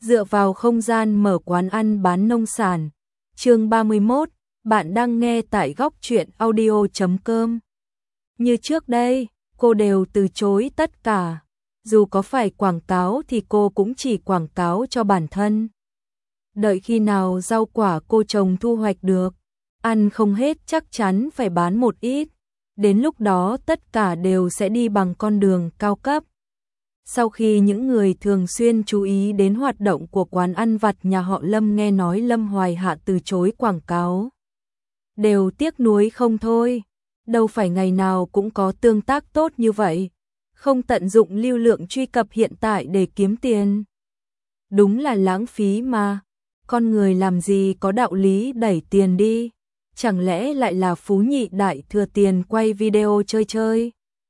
dựa vào không gian mở quán ăn bán nông sản. Chương 31, bạn đang nghe tại góc truyện audio.com. Như trước đây, cô đều từ chối tất cả. Dù có phải quảng cáo thì cô cũng chỉ quảng cáo cho bản thân. Đợi khi nào rau quả cô trồng thu hoạch được, ăn không hết chắc chắn phải bán một ít. Đến lúc đó tất cả đều sẽ đi bằng con đường cao cấp. Sau khi những người thường xuyên chú ý đến hoạt động của quán ăn vặt nhà họ Lâm nghe nói Lâm Hoài Hạ từ chối quảng cáo, đều tiếc nuối không thôi. Đâu phải ngày nào cũng có tương tác tốt như vậy, không tận dụng lưu lượng truy cập hiện tại để kiếm tiền. Đúng là lãng phí mà, con người làm gì có đạo lý đẩy tiền đi, chẳng lẽ lại là phú nhị đại thừa tiền quay video chơi chơi?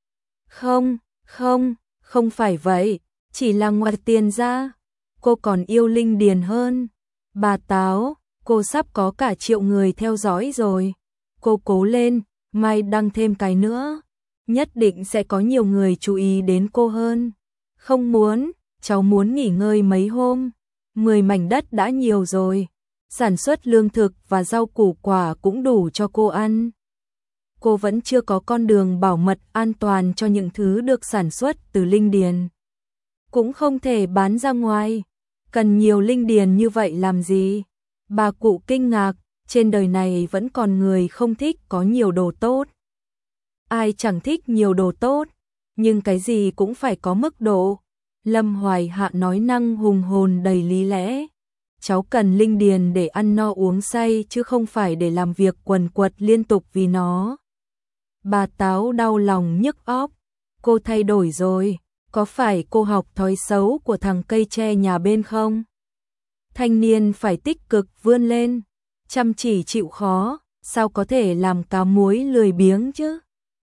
Không phải vậy, chỉ là ngoài tiền ra, cô còn yêu Linh Điền hơn. Bà Táo, cô sắp có cả 1 triệu người theo dõi rồi. Cô cố lên, mai đăng thêm cái nữa, nhất định sẽ có nhiều người chú ý đến cô hơn. Không muốn, cháu muốn nghỉ ngơi mấy hôm, 10 mảnh đất đã nhiều rồi. Sản xuất lương thực và rau củ quả cũng đủ cho cô ăn. Cô vẫn chưa có con đường bảo mật an toàn cho những thứ được sản xuất từ linh điền. Cũng không thể bán ra ngoài. Cần nhiều linh điền như vậy làm gì? Bà cụ kinh ngạc, trên đời này vẫn còn người không thích có nhiều đồ tốt. Ai chẳng thích nhiều đồ tốt, nhưng cái gì cũng phải có mức độ. Lâm Hoài Hạ nói năng hùng hồn đầy lý lẽ. Cháu cần linh điền để ăn no uống say chứ không phải để làm việc quần quật liên tục vì nó. Bà Táo đau lòng nhức óc. Cô thay đổi rồi, có phải cô học thói xấu của thằng cây tre nhà bên không? Thanh niên phải tích cực vươn lên, chăm chỉ chịu khó, sao có thể làm cá muối lười biếng chứ?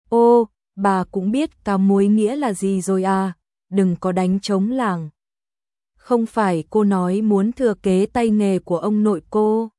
Ô, bà cũng biết cá muối nghĩa là gì rồi à, đừng có đánh trống lảng. Không phải cô nói muốn thừa kế tay nghề của ông nội cô,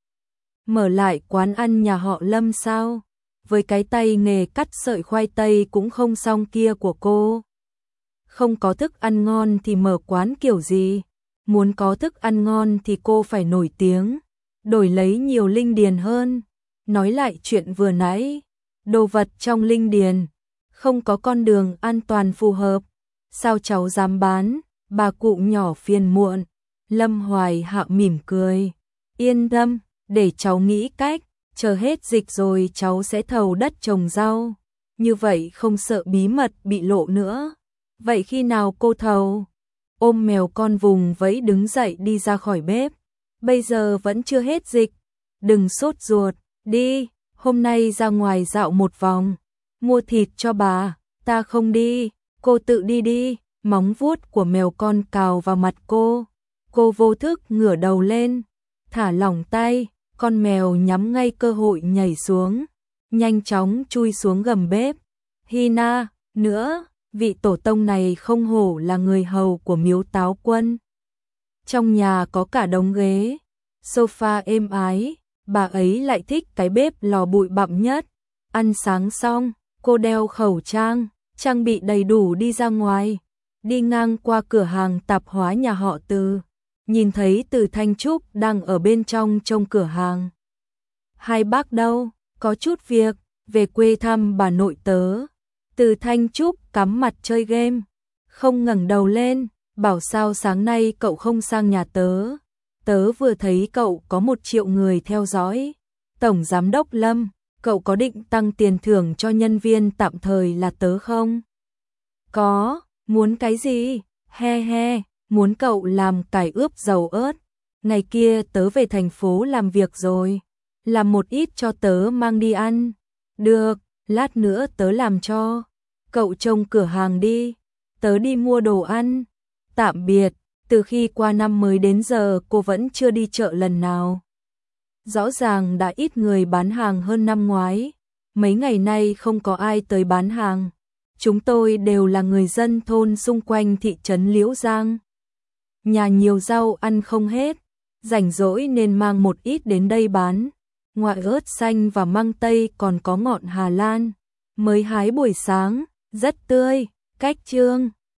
mở lại quán ăn nhà họ Lâm sao? Với cái tay nghề cắt sợi khoai tây cũng không xong kia của cô. Không có thức ăn ngon thì mở quán kiểu gì? Muốn có thức ăn ngon thì cô phải nổi tiếng, đổi lấy nhiều linh điền hơn. Nói lại chuyện vừa nãy, đồ vật trong linh điền không có con đường an toàn phù hợp, sao cháu dám bán? Bà cụ nhỏ phiền muộn. Lâm Hoài Hạ mỉm cười, yên tâm, để cháu nghĩ cách, chờ hết dịch rồi cháu sẽ thầu đất trồng rau, như vậy không sợ bí mật bị lộ nữa. Vậy khi nào cô thầu? Ôm mèo con vùng vẫy đứng dậy đi ra khỏi bếp. Bây giờ vẫn chưa hết dịch, đừng sốt ruột, đi, hôm nay ra ngoài dạo một vòng, mua thịt cho bà. Ta không đi, cô tự đi đi. Móng vuốt của mèo con cào vào mặt cô vô thức ngửa đầu lên, thả lỏng tay, con mèo nhắm ngay cơ hội nhảy xuống, nhanh chóng chui xuống gầm bếp. Hina, nữa, vị tổ tông này không hổ là người hầu của Miếu Táo Quân. Trong nhà có cả đống ghế, sofa êm ái, bà ấy lại thích cái bếp lò bụi bặm nhất. Ăn sáng xong, cô đeo khẩu trang, trang bị đầy đủ đi ra ngoài. Đi ngang qua cửa hàng tạp hóa nhà họ Từ, nhìn thấy Từ Thanh Trúc đang ở bên trong trông cửa hàng. Hai bác đâu? Có chút việc, về quê thăm bà nội tớ. Từ Thanh Trúc cắm mặt chơi game, không ngẩng đầu lên, bảo sao sáng nay cậu không sang nhà tớ? Tớ vừa thấy cậu có 1 triệu người theo dõi. Tổng giám đốc Lâm, cậu có định tăng tiền thưởng cho nhân viên tạm thời là tớ không? Có. Muốn cái gì? He he, muốn cậu làm cải ướp dầu ớt. Ngày kia tớ về thành phố làm việc rồi, làm một ít cho tớ mang đi ăn. Được, lát nữa tớ làm cho. Cậu trông cửa hàng đi, tớ đi mua đồ ăn. Tạm biệt, từ khi qua năm mới đến giờ cô vẫn chưa đi chợ lần nào. Rõ ràng đã ít người bán hàng hơn năm ngoái, mấy ngày nay không có ai tới bán hàng. Chúng tôi đều là người dân thôn xung quanh thị trấn Liễu Giang. Nhà nhiều rau ăn không hết, rảnh rỗi nên mang một ít đến đây bán. Ngoài ớt xanh và măng tây còn có ngọn Hà Lan, mới hái buổi sáng, rất tươi. Cách chương